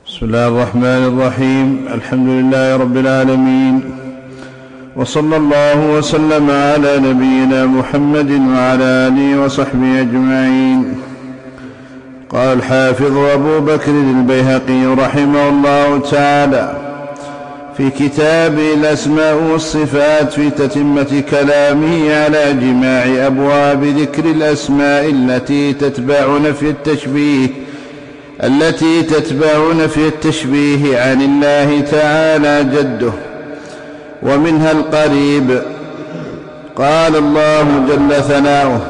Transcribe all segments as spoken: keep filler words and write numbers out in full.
بسم الله الرحمن الرحيم. الحمد لله رب العالمين، وصلى الله وسلم على نبينا محمد وعلى آله وصحبه أجمعين. قال الحافظ أبو بكر البيهقي رحمه الله تعالى في كتابه الأسماء والصفات في تتمة كلامه على جماع أبواب ذكر الأسماء التي تتبع نفي التشبيه التي تتبع نفي التشبيه عن الله تعالى جده، ومنها القريب. قال الله جل ثناؤه: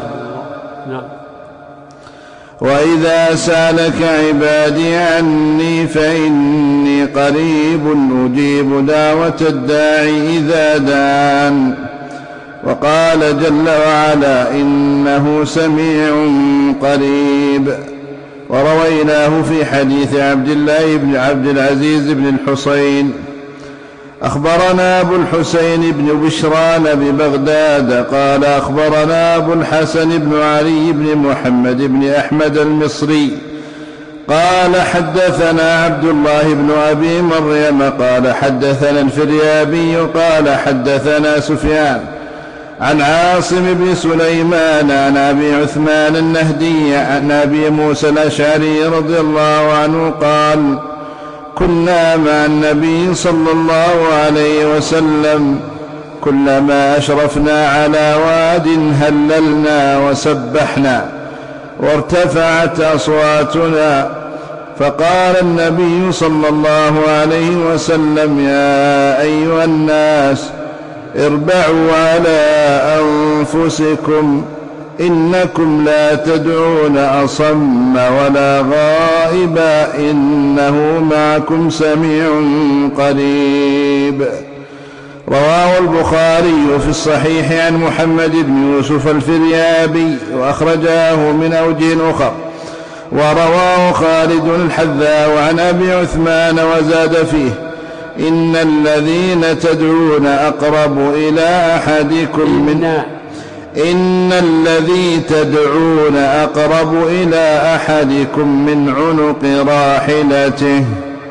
وإذا سألك عبادي عني فإني قريب أجيب دعوة الداعي إذا دعان. وقال جل وعلا: إنه سميع قريب. ورويناه في حديث عبد الله بن عبد العزيز بن الحصين: أخبرنا أبو الحسين بن بشران ببغداد قال أخبرنا أبو الحسن بن علي بن محمد بن أحمد المصري قال حدثنا عبد الله بن أبي مريم قال حدثنا الفريابي قال حدثنا سفيان عن عاصم بن سليمان عن أبي عثمان النهدي عن أبي موسى الأشعري رضي الله عنه قال: كنا مع النبي صلى الله عليه وسلم كلما أشرفنا على واد هللنا وسبحنا وارتفعت أصواتنا، فقال النبي صلى الله عليه وسلم: يا أيها الناس اربعوا على أنفسكم إنكم لا تدعون أصم ولا غائبا إنه معكم سميع قريب. رواه البخاري في الصحيح عن محمد بن يوسف الفريابي وأخرجاه من أوجه أخر. ورواه خالد الحذاء عن أبي عثمان وزاد فيه: إن الذين تدعون أقرب إلى أحدكم من إن الذي تدعون أقرب إلى أحدكم من عنق راحلته.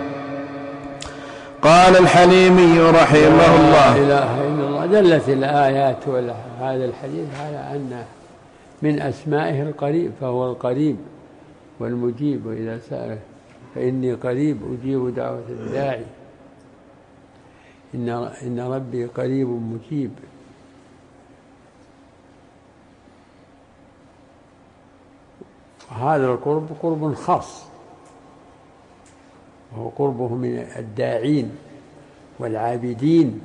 قال الحليمي رحمه الله: لا إله إلا الله. دلت الآيات هذا الحديث على أن من أسمائه القريب، فهو القريب والمجيب. وإذا سأل فإني قريب أجيب دعوة الداعي، إن إن ربي قريب مجيب. وهذا القرب قرب خاص، وهو قربه من الداعين والعابدين،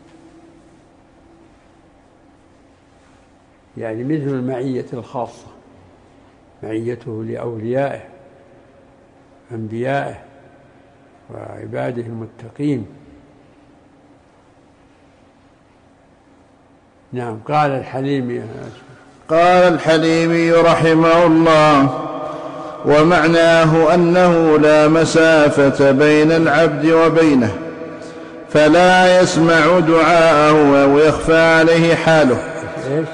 يعني مثل المعية الخاصة، معيته لأوليائه أنبيائه وعباده المتقين. نعم. قال الحليمي قال الحليمي رحمه الله: ومعناه أنه لا مسافة بين العبد وبينه فلا يسمع دعاءه أو يخفى عليه حاله. إيش؟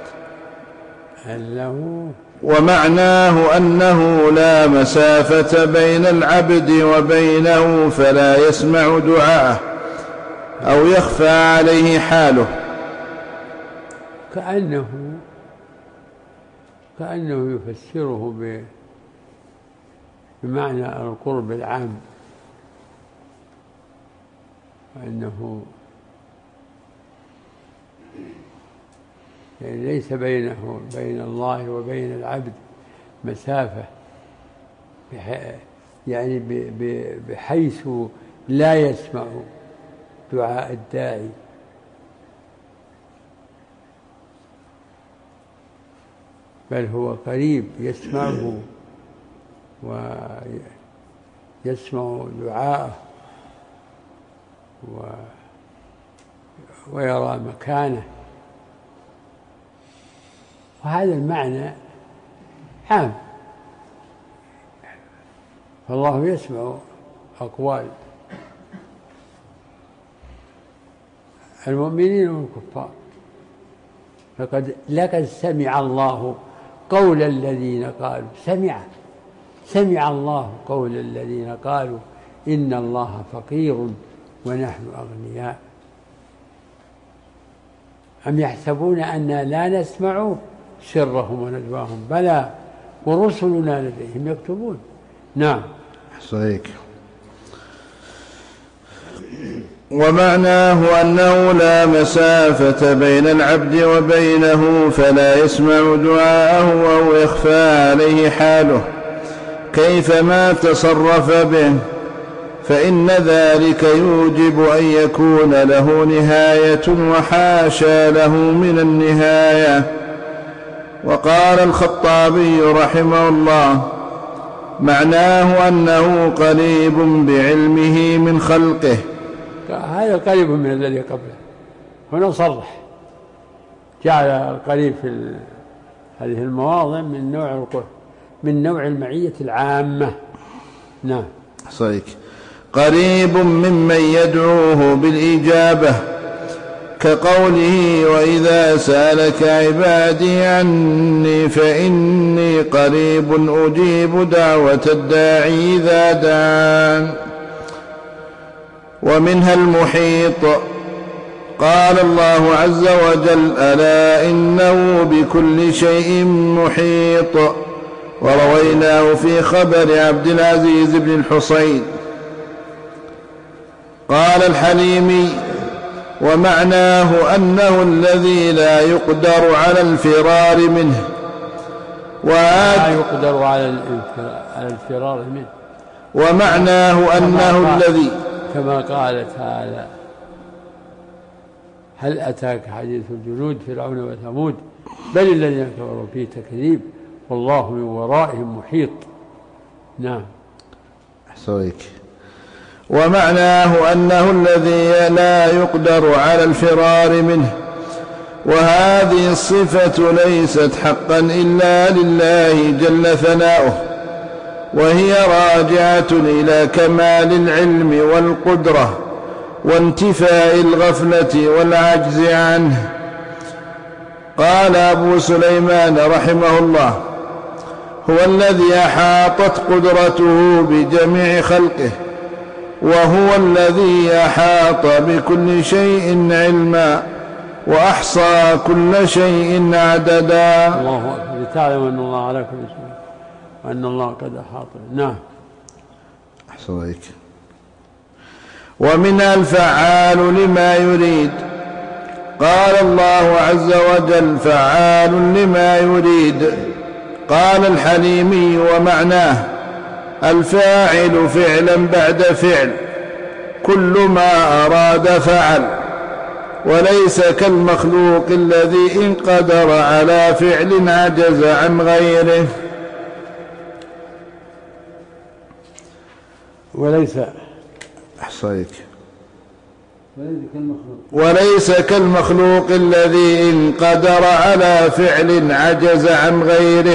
أنه ومعناه أنه لا مسافة بين العبد وبينه فلا يسمع دعاءه أو يخفى عليه حاله. كأنه كأنه يفسره بمعنى القرب العام، أنه يعني ليس بينه بين الله وبين العبد مسافة، يعني بحيث لا يسمع دعاء الداعي، بل هو قريب يسمعه ويسمع دعاءه ويرى مكانه. وهذا المعنى عام، فالله يسمع أقوال المؤمنين والكفار. لقد لقد سمع الله قول الذين قالوا سمع سمع الله قول الذين قالوا إن الله فقير ونحن أغنياء. أم يحسبون أننا لا نسمع سرهم ونجواهم بلى ورسلنا لديهم يكتبون. نعم. صحيح. ومعناه أنه لا مسافة بين العبد وبينه فلا يسمع دعاءه أو يخفى عليه حاله كيفما تصرف به، فإن ذلك يوجب أن يكون له نهاية وحاشا له من النهاية. وقال الخطابي رحمه الله: معناه أنه قريب بعلمه من خلقه. هذا قريب من الذي قبله. هنا صرح جعل القريب في هذه المواضع من نوع من نوع المعية العامة. نعم. صحيح. قريب ممن يدعوه بالإجابة كقوله: وإذا سألك عبادي عني فإني قريب أجيب دعوة الداعي إذا دعان. ومنها المحيط. قال الله عز وجل: ألا إنه بكل شيء محيط. ورويناه في خبر عبد العزيز بن الحصين. قال الحليمي: ومعناه أنه الذي لا يقدر على الفرار منه. لا يقدر على الفرار منه. ومعناه أنه الذي كما قال تعالى: هل أتاك حديث الجنود فرعون وثمود بل الذين كفروا في تكذيب والله من ورائهم محيط. نعم. أحسنك. ومعناه أنه الذي لا يقدر على الفرار منه. وهذه الصفة ليست حقا إلا لله جل ثناؤه، وهي راجعة إلى كمال العلم والقدرة وانتفاء الغفلة والعجز عنه. قال أبو سليمان رحمه الله: هو الذي أحاطت قدرته بجميع خلقه، وهو الذي أحاط بكل شيء علما وأحصى كل شيء عددا. الله أكبر. لتعلم أن الله على كل شيء وأن الله قد أحاط. نعم. أحسنك. ومنها الفعال لما يريد. قال الله عز وجل: فعال لما يريد. قال الحليمي: ومعناه الفاعل فعلا بعد فعل، كل ما أراد فعل، وليس كالمخلوق الذي إن قدر على فعل عجز عن غيره. وليس أحصيك. وليس كالمخلوق الذي إن قدر على فعل عجز عن غيره.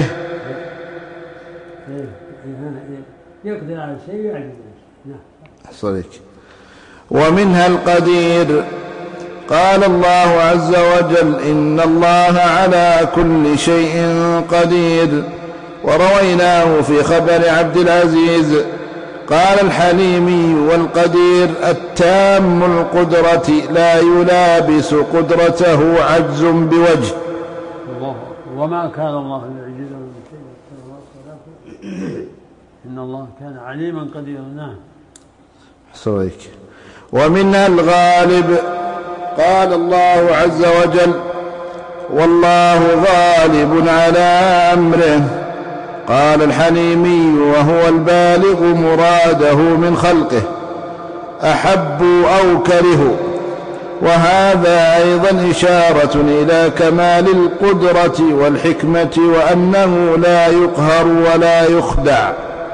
يقدر على شيء يعجز. أحصيك. ومنها القدير. قال الله عز وجل: إن الله على كل شيء قدير. ورويناه في خبر عبد العزيز. قال الحليمي: والقدير التام القدرة لا يلابس قدرته عجز بوجه. الله. وما كان الله ليعجزه من شيء، إن الله كان عليما قديرا. نعم. حسويك. ومنها الغالب. قال الله عز وجل: والله غالب على أمره. قال الحليمي: وهو البالغ مراده من خلقه أحبوا أو كرهوا. وهذا أيضا إشارة إلى كمال القدرة والحكمة، وأنه لا يقهر ولا يخدع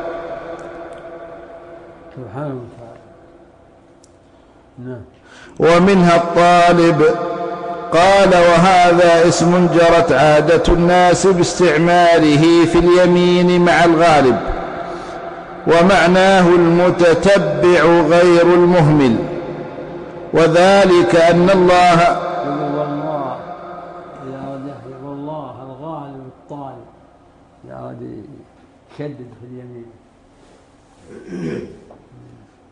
سبحانه وتعالى. نعم. ومنها الطالب. قال: وهذا اسم جرت عادة الناس باستعماله في اليمين مع الغالب، ومعناه المتتبع غير المهمل، وذلك أن الله والله والله الغالب الطالب يعود يشدد في اليمين.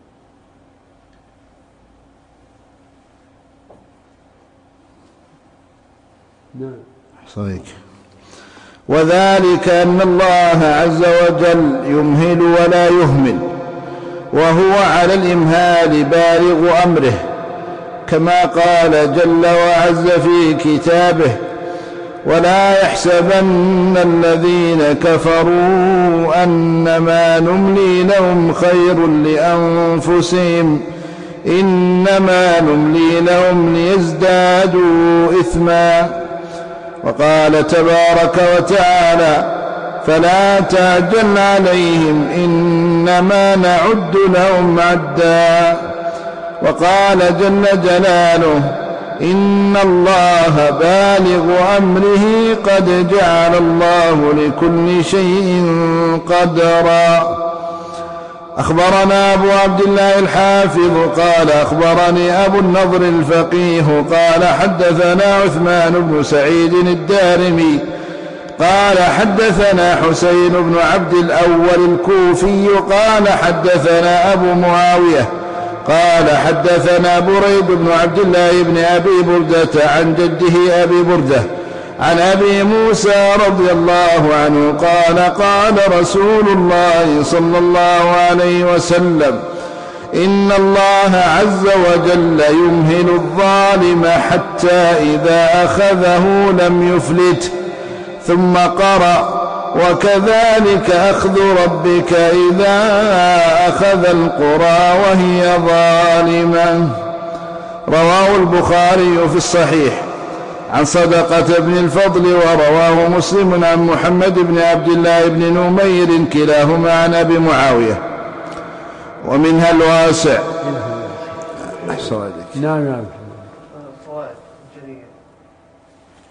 نعم. وذلك أن الله عز وجل يمهل ولا يهمل، وهو على الإمهال بالغ أمره، كما قال جل وعز في كتابه: ولا يحسبن الذين كفروا أنما نملي لهم خير لأنفسهم إنما نملي لهم ليزدادوا إثما. وقال تبارك وتعالى: فلا تعجل عليهم إنما نعد لهم عدا. وقال جل جلاله: إن الله بالغ أمره قد جعل الله لكل شيء قدرا. أخبرنا أبو عبد الله الحافظ قال أخبرني أبو النضر الفقيه قال حدثنا عثمان بن سعيد الدارمي قال حدثنا حسين بن عبد الأول الكوفي قال حدثنا أبو معاوية قال حدثنا بريد بن عبد الله بن أبي بردة عن جده أبي بردة عن أبي موسى رضي الله عنه قال قال رسول الله صلى الله عليه وسلم: إن الله عز وجل يمهل الظالم حتى إذا أخذه لم يفلت. ثم قرأ: وكذلك أخذ ربك إذا أخذ القرى وهي ظالمة. رواه البخاري في الصحيح عن صدقة بن الفضل، ورواه مسلم عن محمد بن عبد الله بن نمير كلاهما عن أبي معاوية. ومنها الواسع. نعم نعم. فوائد جلية